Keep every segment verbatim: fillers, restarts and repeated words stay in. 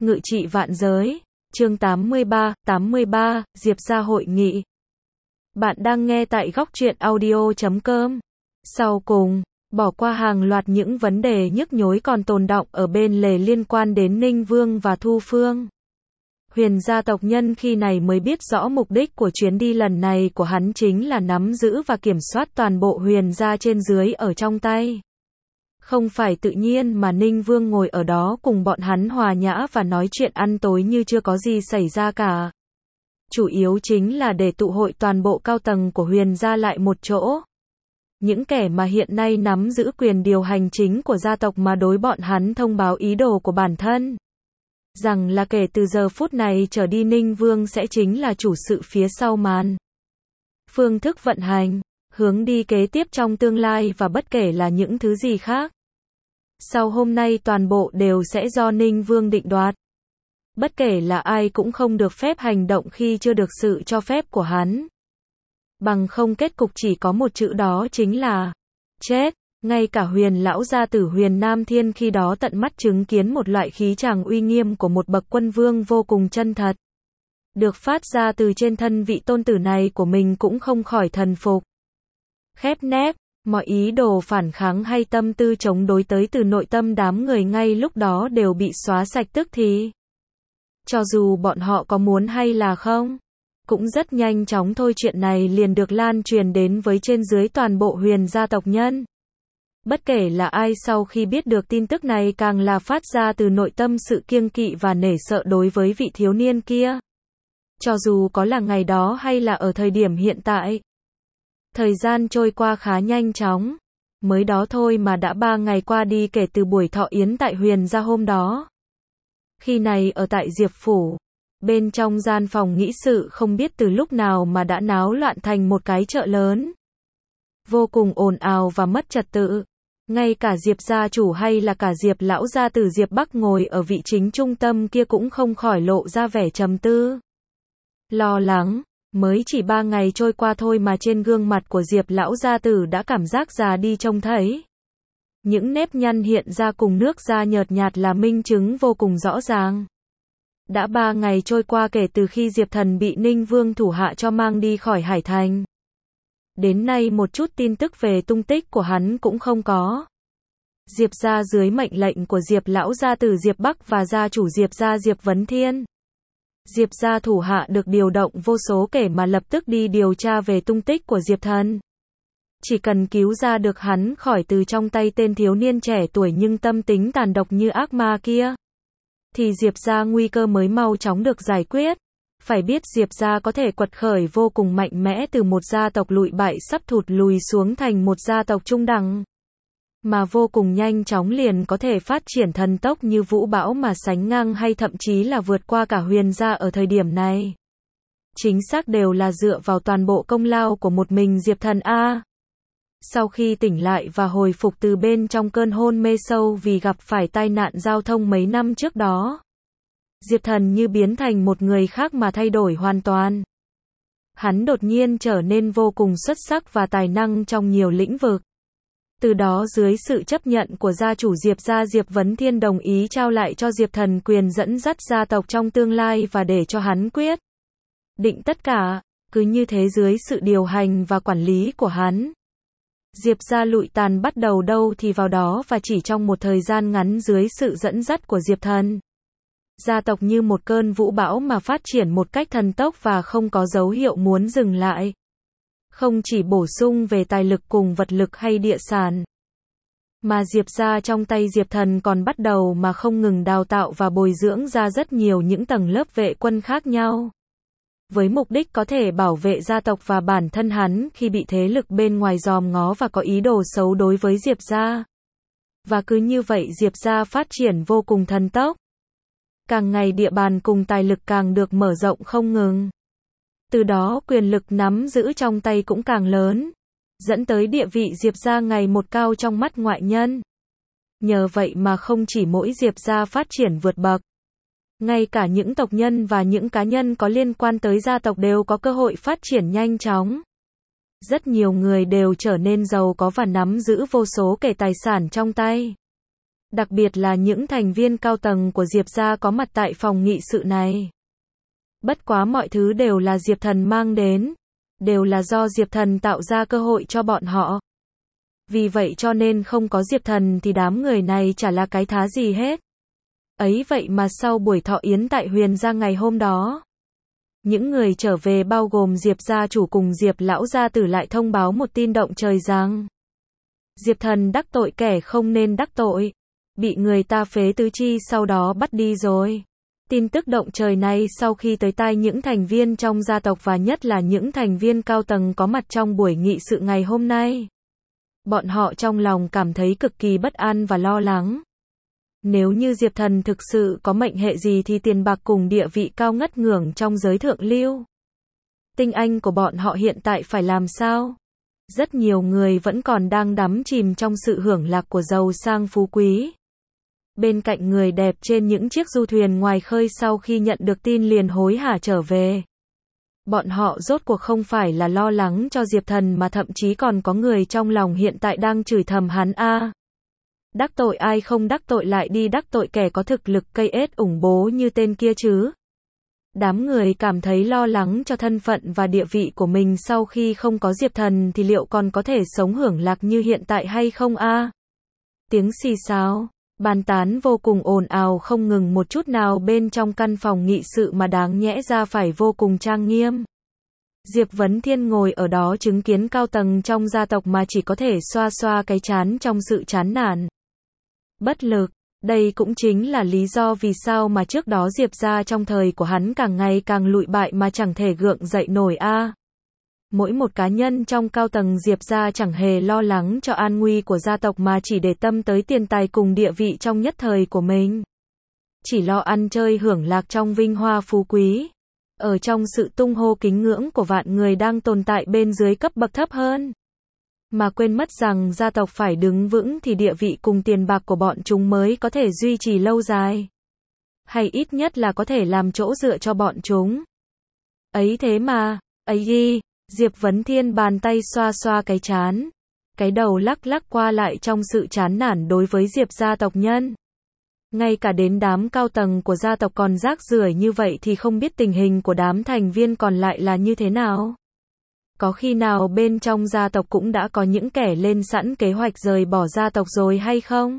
Ngự trị vạn giới, chương tám mươi ba, tám mươi ba, Diệp gia hội nghị. Bạn đang nghe tại góc truyện audio chấm com. Sau cùng, bỏ qua hàng loạt những vấn đề nhức nhối còn tồn đọng ở bên lề liên quan đến Ninh Vương và Thu Phương. Huyền gia tộc nhân khi này mới biết rõ mục đích của chuyến đi lần này của hắn chính là nắm giữ và kiểm soát toàn bộ huyền gia trên dưới ở trong tay. Không phải tự nhiên mà Ninh Vương ngồi ở đó cùng bọn hắn hòa nhã và nói chuyện ăn tối như chưa có gì xảy ra cả. Chủ yếu chính là để tụ hội toàn bộ cao tầng của huyền gia lại một chỗ. Những kẻ mà hiện nay nắm giữ quyền điều hành chính của gia tộc mà đối bọn hắn thông báo ý đồ của bản thân. Rằng là kể từ giờ phút này trở đi Ninh Vương sẽ chính là chủ sự phía sau màn. Phương thức vận hành, hướng đi kế tiếp trong tương lai và bất kể là những thứ gì khác. Sau hôm nay toàn bộ đều sẽ do Ninh Vương định đoạt. Bất kể là ai cũng không được phép hành động khi chưa được sự cho phép của hắn. Bằng không kết cục chỉ có một chữ đó chính là chết. Ngay cả huyền lão gia tử huyền Nam Thiên khi đó tận mắt chứng kiến một loại khí tràng uy nghiêm của một bậc quân vương vô cùng chân thật. Được phát ra từ trên thân vị tôn tử này của mình cũng không khỏi thần phục. Khép nép, mọi ý đồ phản kháng hay tâm tư chống đối tới từ nội tâm đám người ngay lúc đó đều bị xóa sạch tức thì. Cho dù bọn họ có muốn hay là không, cũng rất nhanh chóng thôi chuyện này liền được lan truyền đến với trên dưới toàn bộ huyền gia tộc nhân. Bất kể là ai sau khi biết được tin tức này càng là phát ra từ nội tâm sự kiêng kỵ và nể sợ đối với vị thiếu niên kia. Cho dù có là ngày đó hay là ở thời điểm hiện tại. Thời gian trôi qua khá nhanh chóng. Mới đó thôi mà đã ba ngày qua đi kể từ buổi thọ yến tại huyền gia hôm đó. Khi này ở tại Diệp Phủ, bên trong gian phòng nghị sự không biết từ lúc nào mà đã náo loạn thành một cái chợ lớn. Vô cùng ồn ào và mất trật tự. Ngay cả Diệp gia chủ hay là cả Diệp lão gia tử Diệp Bắc ngồi ở vị chính trung tâm kia cũng không khỏi lộ ra vẻ trầm tư. Lo lắng, mới chỉ ba ngày trôi qua thôi mà trên gương mặt của Diệp lão gia tử đã cảm giác già đi trông thấy. Những nếp nhăn hiện ra cùng nước da nhợt nhạt là minh chứng vô cùng rõ ràng. Đã ba ngày trôi qua kể từ khi Diệp Thần bị Ninh Vương thủ hạ cho mang đi khỏi Hải Thành. Đến nay một chút tin tức về tung tích của hắn cũng không có. Diệp gia dưới mệnh lệnh của Diệp lão gia tử Diệp Bắc và gia chủ Diệp gia Diệp Vấn Thiên. Diệp gia thủ hạ được điều động vô số kể mà lập tức đi điều tra về tung tích của Diệp Thần. Chỉ cần cứu ra được hắn khỏi từ trong tay tên thiếu niên trẻ tuổi nhưng tâm tính tàn độc như ác ma kia, thì Diệp gia nguy cơ mới mau chóng được giải quyết. Phải biết Diệp gia có thể quật khởi vô cùng mạnh mẽ từ một gia tộc lụi bại sắp thụt lùi xuống thành một gia tộc trung đẳng. Mà vô cùng nhanh chóng liền có thể phát triển thần tốc như vũ bão mà sánh ngang hay thậm chí là vượt qua cả huyền gia ở thời điểm này. Chính xác đều là dựa vào toàn bộ công lao của một mình Diệp Thần A. Sau khi tỉnh lại và hồi phục từ bên trong cơn hôn mê sâu vì gặp phải tai nạn giao thông mấy năm trước đó, Diệp Thần như biến thành một người khác mà thay đổi hoàn toàn. Hắn đột nhiên trở nên vô cùng xuất sắc và tài năng trong nhiều lĩnh vực. Từ đó dưới sự chấp nhận của gia chủ Diệp gia Diệp Vấn Thiên đồng ý trao lại cho Diệp Thần quyền dẫn dắt gia tộc trong tương lai và để cho hắn quyết định tất cả. Cứ như thế dưới sự điều hành và quản lý của hắn, Diệp gia lụi tàn bắt đầu đâu thì vào đó và chỉ trong một thời gian ngắn dưới sự dẫn dắt của Diệp Thần, gia tộc như một cơn vũ bão mà phát triển một cách thần tốc và không có dấu hiệu muốn dừng lại. Không chỉ bổ sung về tài lực cùng vật lực hay địa sản, mà Diệp gia trong tay Diệp Thần còn bắt đầu mà không ngừng đào tạo và bồi dưỡng ra rất nhiều những tầng lớp vệ quân khác nhau. Với mục đích có thể bảo vệ gia tộc và bản thân hắn khi bị thế lực bên ngoài dòm ngó và có ý đồ xấu đối với Diệp gia. Và cứ như vậy Diệp gia phát triển vô cùng thần tốc. Càng ngày địa bàn cùng tài lực càng được mở rộng không ngừng. Từ đó quyền lực nắm giữ trong tay cũng càng lớn, dẫn tới địa vị Diệp gia ngày một cao trong mắt ngoại nhân. Nhờ vậy mà không chỉ mỗi Diệp gia phát triển vượt bậc, ngay cả những tộc nhân và những cá nhân có liên quan tới gia tộc đều có cơ hội phát triển nhanh chóng. Rất nhiều người đều trở nên giàu có và nắm giữ vô số kể tài sản trong tay. Đặc biệt là những thành viên cao tầng của Diệp gia có mặt tại phòng nghị sự này. Bất quá mọi thứ đều là Diệp Thần mang đến, đều là do Diệp Thần tạo ra cơ hội cho bọn họ. Vì vậy cho nên không có Diệp Thần thì đám người này chả là cái thá gì hết. Ấy vậy mà sau buổi thọ yến tại Huyền gia ngày hôm đó, những người trở về bao gồm Diệp gia chủ cùng Diệp lão gia tử lại thông báo một tin động trời rằng Diệp Thần đắc tội kẻ không nên đắc tội, bị người ta phế tứ chi sau đó bắt đi rồi. Tin tức động trời này sau khi tới tai những thành viên trong gia tộc và nhất là những thành viên cao tầng có mặt trong buổi nghị sự ngày hôm nay, bọn họ trong lòng cảm thấy cực kỳ bất an và lo lắng. Nếu như Diệp Thần thực sự có mệnh hệ gì thì tiền bạc cùng địa vị cao ngất ngưởng trong giới thượng lưu, tinh anh của bọn họ hiện tại phải làm sao? Rất nhiều người vẫn còn đang đắm chìm trong sự hưởng lạc của giàu sang phú quý. Bên cạnh người đẹp trên những chiếc du thuyền ngoài khơi sau khi nhận được tin liền hối hả trở về. Bọn họ rốt cuộc không phải là lo lắng cho Diệp Thần mà thậm chí còn có người trong lòng hiện tại đang chửi thầm hắn a. Đắc tội ai không đắc tội lại đi đắc tội kẻ có thực lực cây ết ủng bố như tên kia chứ. Đám người cảm thấy lo lắng cho thân phận và địa vị của mình sau khi không có Diệp Thần thì liệu còn có thể sống hưởng lạc như hiện tại hay không a? Tiếng xì xào, bàn tán vô cùng ồn ào không ngừng một chút nào bên trong căn phòng nghị sự mà đáng nhẽ ra phải vô cùng trang nghiêm. Diệp Vấn Thiên ngồi ở đó chứng kiến cao tầng trong gia tộc mà chỉ có thể xoa xoa cái trán trong sự chán nản. Bất lực, đây cũng chính là lý do vì sao mà trước đó Diệp gia trong thời của hắn càng ngày càng lụi bại mà chẳng thể gượng dậy nổi a. Mỗi một cá nhân trong cao tầng Diệp gia chẳng hề lo lắng cho an nguy của gia tộc mà chỉ để tâm tới tiền tài cùng địa vị trong nhất thời của mình. Chỉ lo ăn chơi hưởng lạc trong vinh hoa phú quý. Ở trong sự tung hô kính ngưỡng của vạn người đang tồn tại bên dưới cấp bậc thấp hơn. Mà quên mất rằng gia tộc phải đứng vững thì địa vị cùng tiền bạc của bọn chúng mới có thể duy trì lâu dài. Hay ít nhất là có thể làm chỗ dựa cho bọn chúng. Ấy thế mà, ấy ghi, Diệp Vấn Thiên bàn tay xoa xoa cái trán. Cái đầu lắc lắc qua lại trong sự chán nản đối với Diệp gia tộc nhân. Ngay cả đến đám cao tầng của gia tộc còn rác rưởi như vậy thì không biết tình hình của đám thành viên còn lại là như thế nào. Có khi nào bên trong gia tộc cũng đã có những kẻ lên sẵn kế hoạch rời bỏ gia tộc rồi hay không?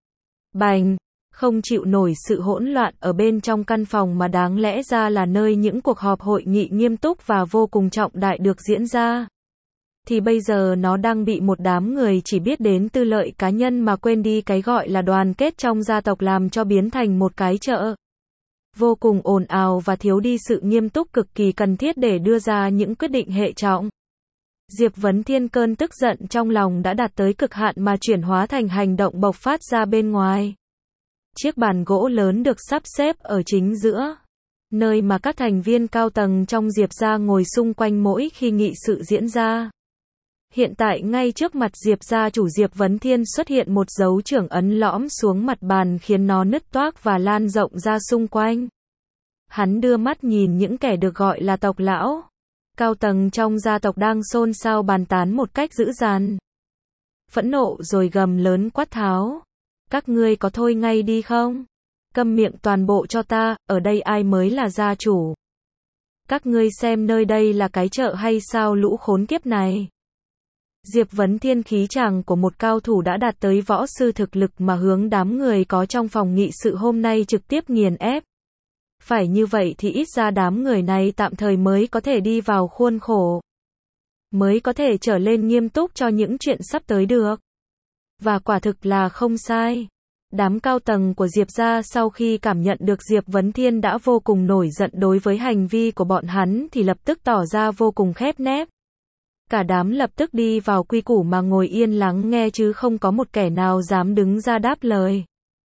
Bành, không chịu nổi sự hỗn loạn ở bên trong căn phòng mà đáng lẽ ra là nơi những cuộc họp hội nghị nghiêm túc và vô cùng trọng đại được diễn ra. Thì bây giờ nó đang bị một đám người chỉ biết đến tư lợi cá nhân mà quên đi cái gọi là đoàn kết trong gia tộc làm cho biến thành một cái chợ. Vô cùng ồn ào và thiếu đi sự nghiêm túc cực kỳ cần thiết để đưa ra những quyết định hệ trọng. Diệp Vấn Thiên cơn tức giận trong lòng đã đạt tới cực hạn mà chuyển hóa thành hành động bộc phát ra bên ngoài. Chiếc bàn gỗ lớn được sắp xếp ở chính giữa, nơi mà các thành viên cao tầng trong Diệp gia ngồi xung quanh mỗi khi nghị sự diễn ra. Hiện tại ngay trước mặt Diệp gia chủ Diệp Vấn Thiên xuất hiện một dấu trưởng ấn lõm xuống mặt bàn khiến nó nứt toác và lan rộng ra xung quanh. Hắn đưa mắt nhìn những kẻ được gọi là tộc lão. Cao tầng trong gia tộc đang xôn xao bàn tán một cách dữ dằn. Phẫn nộ rồi gầm lớn quát tháo. Các ngươi có thôi ngay đi không? Câm miệng toàn bộ cho ta, ở đây ai mới là gia chủ? Các ngươi xem nơi đây là cái chợ hay sao lũ khốn kiếp này? Diệp Vấn Thiên khí chàng của một cao thủ đã đạt tới võ sư thực lực mà hướng đám người có trong phòng nghị sự hôm nay trực tiếp nghiền ép. Phải như vậy thì ít ra đám người này tạm thời mới có thể đi vào khuôn khổ. Mới có thể trở lên nghiêm túc cho những chuyện sắp tới được. Và quả thực là không sai. Đám cao tầng của Diệp gia sau khi cảm nhận được Diệp Vấn Thiên đã vô cùng nổi giận đối với hành vi của bọn hắn thì lập tức tỏ ra vô cùng khép nép. Cả đám lập tức đi vào quy củ mà ngồi yên lắng nghe chứ không có một kẻ nào dám đứng ra đáp lời.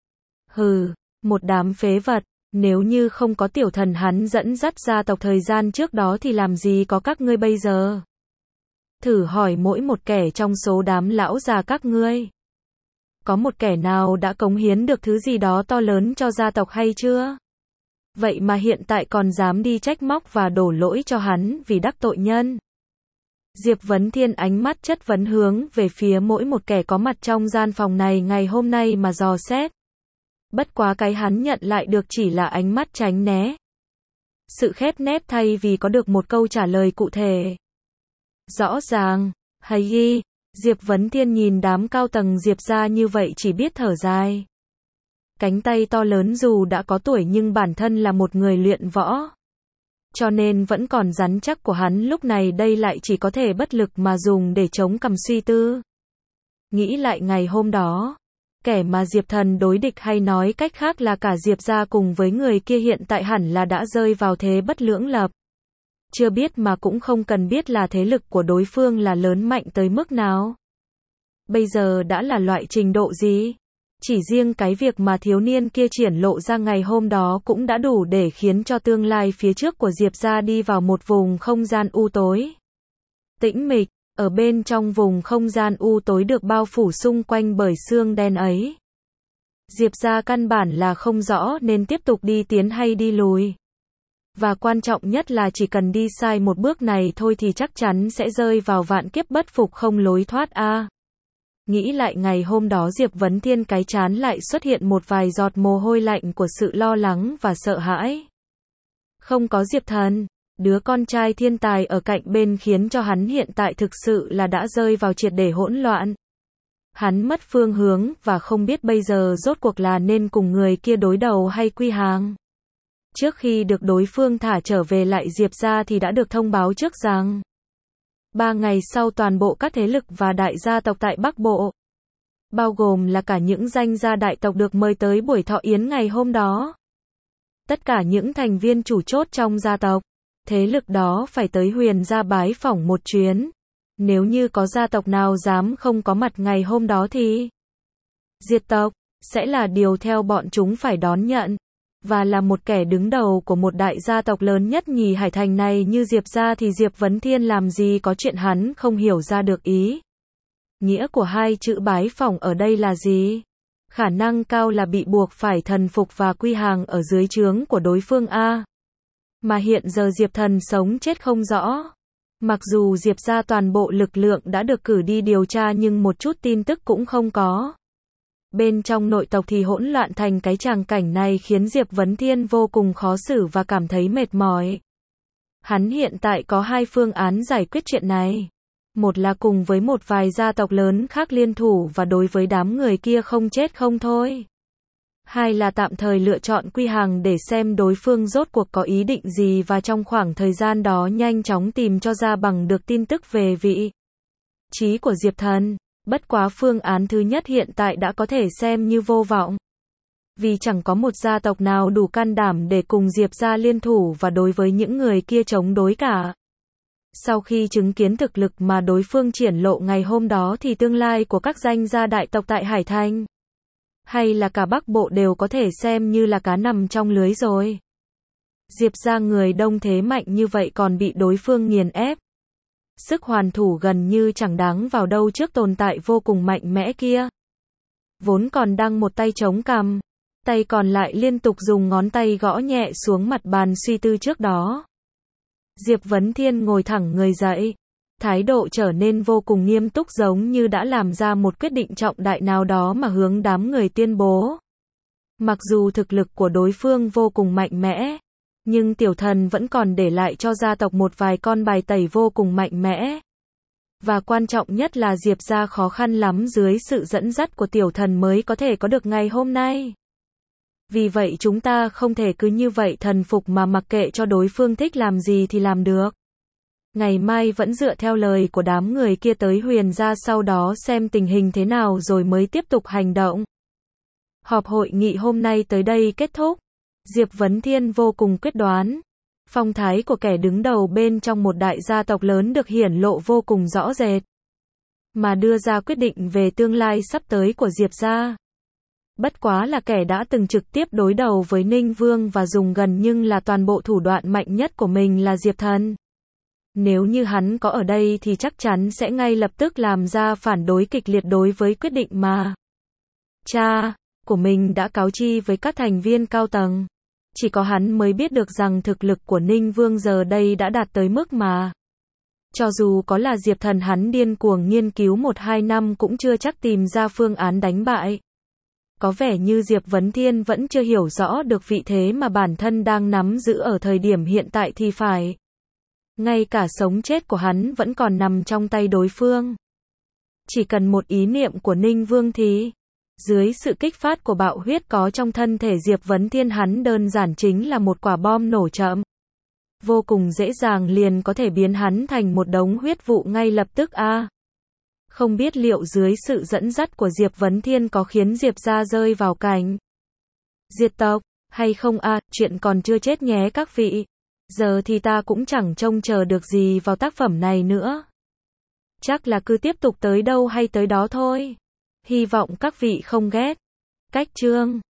Hừ, một đám phế vật, nếu như không có tiểu thần hắn dẫn dắt gia tộc thời gian trước đó thì làm gì có các ngươi bây giờ? Thử hỏi mỗi một kẻ trong số đám lão già các ngươi. Có một kẻ nào đã cống hiến được thứ gì đó to lớn cho gia tộc hay chưa? Vậy mà hiện tại còn dám đi trách móc và đổ lỗi cho hắn vì đắc tội nhân. Diệp Vấn Thiên ánh mắt chất vấn hướng về phía mỗi một kẻ có mặt trong gian phòng này ngày hôm nay mà dò xét. Bất quá cái hắn nhận lại được chỉ là ánh mắt tránh né. Sự khép nép thay vì có được một câu trả lời cụ thể. Rõ ràng, hay ghi, Diệp Vấn Thiên nhìn đám cao tầng Diệp gia như vậy chỉ biết thở dài. Cánh tay to lớn dù đã có tuổi nhưng bản thân là một người luyện võ. Cho nên vẫn còn rắn chắc của hắn lúc này đây lại chỉ có thể bất lực mà dùng để chống cằm suy tư. Nghĩ lại ngày hôm đó, kẻ mà Diệp Thần đối địch hay nói cách khác là cả Diệp gia cùng với người kia hiện tại hẳn là đã rơi vào thế bất lưỡng lập. Chưa biết mà cũng không cần biết là thế lực của đối phương là lớn mạnh tới mức nào. Bây giờ đã là loại trình độ gì? Chỉ riêng cái việc mà thiếu niên kia triển lộ ra ngày hôm đó cũng đã đủ để khiến cho tương lai phía trước của Diệp gia đi vào một vùng không gian u tối. Tĩnh mịch, ở bên trong vùng không gian u tối được bao phủ xung quanh bởi xương đen ấy. Diệp gia căn bản là không rõ nên tiếp tục đi tiến hay đi lùi. Và quan trọng nhất là chỉ cần đi sai một bước này thôi thì chắc chắn sẽ rơi vào vạn kiếp bất phục không lối thoát a. À. Nghĩ lại ngày hôm đó Diệp Vấn Thiên cái trán lại xuất hiện một vài giọt mồ hôi lạnh của sự lo lắng và sợ hãi. Không có Diệp Thần, đứa con trai thiên tài ở cạnh bên khiến cho hắn hiện tại thực sự là đã rơi vào triệt để hỗn loạn. Hắn mất phương hướng và không biết bây giờ rốt cuộc là nên cùng người kia đối đầu hay quy hàng. Trước khi được đối phương thả trở về lại Diệp gia thì đã được thông báo trước rằng ba ngày sau toàn bộ các thế lực và đại gia tộc tại Bắc Bộ, bao gồm là cả những danh gia đại tộc được mời tới buổi thọ yến ngày hôm đó. Tất cả những thành viên chủ chốt trong gia tộc, thế lực đó phải tới Huyền gia bái phỏng một chuyến. Nếu như có gia tộc nào dám không có mặt ngày hôm đó thì diệt tộc sẽ là điều theo bọn chúng phải đón nhận. Và là một kẻ đứng đầu của một đại gia tộc lớn nhất nhì hải thành này như Diệp gia thì Diệp Vấn Thiên làm gì có chuyện hắn không hiểu ra được ý. Nghĩa của hai chữ bái phỏng ở đây là gì? Khả năng cao là bị buộc phải thần phục và quy hàng ở dưới trướng của đối phương a. Mà hiện giờ Diệp Thần sống chết không rõ. Mặc dù Diệp gia toàn bộ lực lượng đã được cử đi điều tra nhưng một chút tin tức cũng không có. Bên trong nội tộc thì hỗn loạn thành cái tràng cảnh này khiến Diệp Vấn Thiên vô cùng khó xử và cảm thấy mệt mỏi. Hắn hiện tại có hai phương án giải quyết chuyện này. Một là cùng với một vài gia tộc lớn khác liên thủ và đối với đám người kia không chết không thôi. Hai là tạm thời lựa chọn quy hàng để xem đối phương rốt cuộc có ý định gì và trong khoảng thời gian đó nhanh chóng tìm cho ra bằng được tin tức về vị trí của Diệp Thần. Bất quá phương án thứ nhất hiện tại đã có thể xem như vô vọng. Vì chẳng có một gia tộc nào đủ can đảm để cùng Diệp gia liên thủ và đối với những người kia chống đối cả. Sau khi chứng kiến thực lực mà đối phương triển lộ ngày hôm đó thì tương lai của các danh gia đại tộc tại Hải Thành, hay là cả Bắc Bộ đều có thể xem như là cá nằm trong lưới rồi. Diệp gia người đông thế mạnh như vậy còn bị đối phương nghiền ép. Sức hoàn thủ gần như chẳng đáng vào đâu trước tồn tại vô cùng mạnh mẽ kia. Vốn còn đang một tay chống cằm, tay còn lại liên tục dùng ngón tay gõ nhẹ xuống mặt bàn suy tư trước đó. Diệp Vấn Thiên ngồi thẳng người dậy, thái độ trở nên vô cùng nghiêm túc giống như đã làm ra một quyết định trọng đại nào đó mà hướng đám người tuyên bố. Mặc dù thực lực của đối phương vô cùng mạnh mẽ, nhưng tiểu thần vẫn còn để lại cho gia tộc một vài con bài tẩy vô cùng mạnh mẽ. Và quan trọng nhất là Diệp gia khó khăn lắm dưới sự dẫn dắt của tiểu thần mới có thể có được ngày hôm nay. Vì vậy chúng ta không thể cứ như vậy thần phục mà mặc kệ cho đối phương thích làm gì thì làm được. Ngày mai vẫn dựa theo lời của đám người kia tới Huyền gia sau đó xem tình hình thế nào rồi mới tiếp tục hành động. Họp hội nghị hôm nay tới đây kết thúc. Diệp Vấn Thiên vô cùng quyết đoán. Phong thái của kẻ đứng đầu bên trong một đại gia tộc lớn được hiển lộ vô cùng rõ rệt. Mà đưa ra quyết định về tương lai sắp tới của Diệp gia. Bất quá là kẻ đã từng trực tiếp đối đầu với Ninh Vương và dùng gần nhưng là toàn bộ thủ đoạn mạnh nhất của mình là Diệp Thần. Nếu như hắn có ở đây thì chắc chắn sẽ ngay lập tức làm ra phản đối kịch liệt đối với quyết định mà cha của mình đã cáo chi với các thành viên cao tầng. Chỉ có hắn mới biết được rằng thực lực của Ninh Vương giờ đây đã đạt tới mức mà cho dù có là Diệp Thần hắn điên cuồng nghiên cứu một hai năm cũng chưa chắc tìm ra phương án đánh bại. có vẻ như Diệp Vấn Thiên vẫn chưa hiểu rõ được vị thế mà bản thân đang nắm giữ ở thời điểm hiện tại thì phải. Ngay cả sống chết của hắn vẫn còn nằm trong tay đối phương. Chỉ cần một ý niệm của Ninh Vương thì, dưới sự kích phát của bạo huyết có trong thân thể Diệp Vấn Thiên, hắn đơn giản chính là một quả bom nổ chậm. Vô cùng dễ dàng liền có thể biến hắn thành một đống huyết vụ ngay lập tức a. À, không biết liệu dưới sự dẫn dắt của Diệp Vấn Thiên có khiến Diệp gia rơi vào cảnh diệt tộc hay không a? À, chuyện còn chưa chết nhé các vị. Giờ thì ta cũng chẳng trông chờ được gì vào tác phẩm này nữa. Chắc là cứ tiếp tục tới đâu hay tới đó thôi. Hy vọng các vị không ghét. Cách chương